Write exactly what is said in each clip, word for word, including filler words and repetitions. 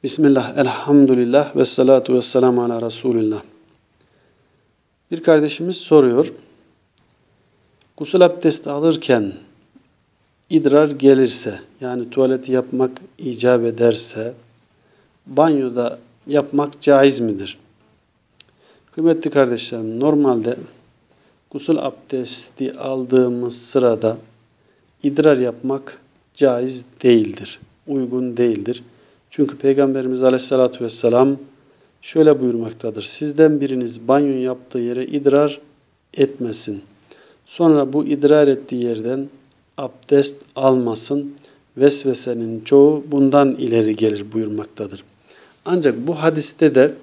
Bismillah, elhamdülillah ve salatu ve selamu ala Resulillah. Bir kardeşimiz soruyor. Gusül abdesti alırken idrar gelirse, yani tuvaleti yapmak icap ederse, banyoda yapmak caiz midir? Kıymetli kardeşlerim, normalde gusül abdesti aldığımız sırada idrar yapmak caiz değildir, uygun değildir. Çünkü Peygamberimiz Aleyhisselatü Vesselam şöyle buyurmaktadır. Sizden biriniz banyo yaptığı yere idrar etmesin. Sonra bu idrar ettiği yerden abdest almasın. Vesvesenin çoğu bundan ileri gelir buyurmaktadır. Ancak bu hadiste de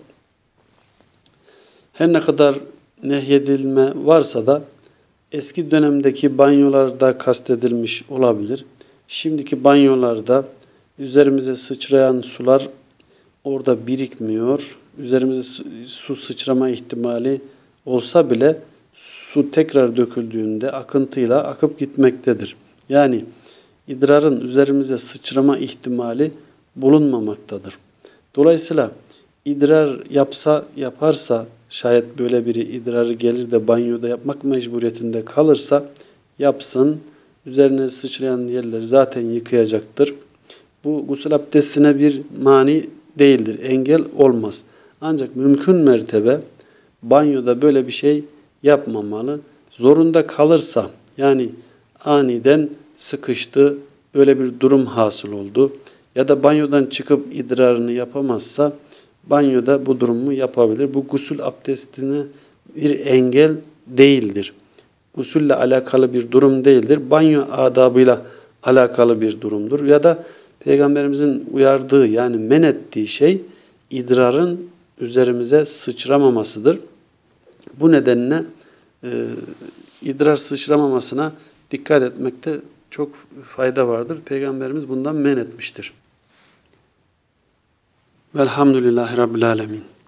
her ne kadar nehyedilme varsa da eski dönemdeki banyolarda kastedilmiş olabilir. Şimdiki banyolarda üzerimize sıçrayan sular orada birikmiyor. Üzerimize su sıçrama ihtimali olsa bile su tekrar döküldüğünde akıntıyla akıp gitmektedir. Yani idrarın üzerimize sıçrama ihtimali bulunmamaktadır. Dolayısıyla idrar yapsa yaparsa, şayet böyle biri idrarı gelir de banyoda yapmak mecburiyetinde kalırsa yapsın. Üzerine sıçrayan yerleri zaten yıkayacaktır. Bu gusül abdestine bir mani değildir, engel olmaz. Ancak mümkün mertebe banyoda böyle bir şey yapmamalı. Zorunda kalırsa, yani aniden sıkıştı, böyle bir durum hasıl oldu ya da banyodan çıkıp idrarını yapamazsa banyoda bu durumu yapabilir. Bu gusül abdestine bir engel değildir. Gusülle alakalı bir durum değildir. Banyo adabıyla alakalı bir durumdur. Ya da Peygamberimizin uyardığı, yani men ettiği şey idrarın üzerimize sıçramamasıdır. Bu nedenle e, idrar sıçramamasına dikkat etmekte çok fayda vardır. Peygamberimiz bundan men etmiştir. Velhamdülillahi Rabbil Alemin.